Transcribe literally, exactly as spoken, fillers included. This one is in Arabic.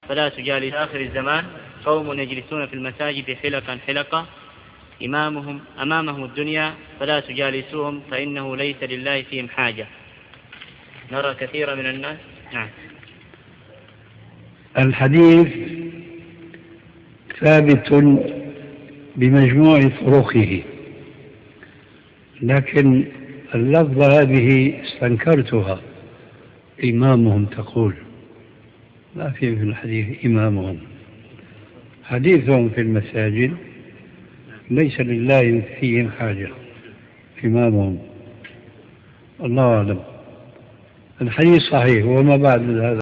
فلا تجالس آخر الزمان قوم يجلسون في المساجد حلقا حلقا إمامهم أمامهم الدنيا فلا تجالسوهم فإنه ليس لله فيهم حاجة. نرى كثيرا من الناس. نعم. الحديث ثابت بمجموع طرقه، لكن اللفظة هذه استنكرتها. إمامهم تقول لا في في الحديث إمامهم، حديثهم في المساجد ليس لله فيهم حاجة إمامهم. الله أعلم. الحديث صحيح وما بعد هذا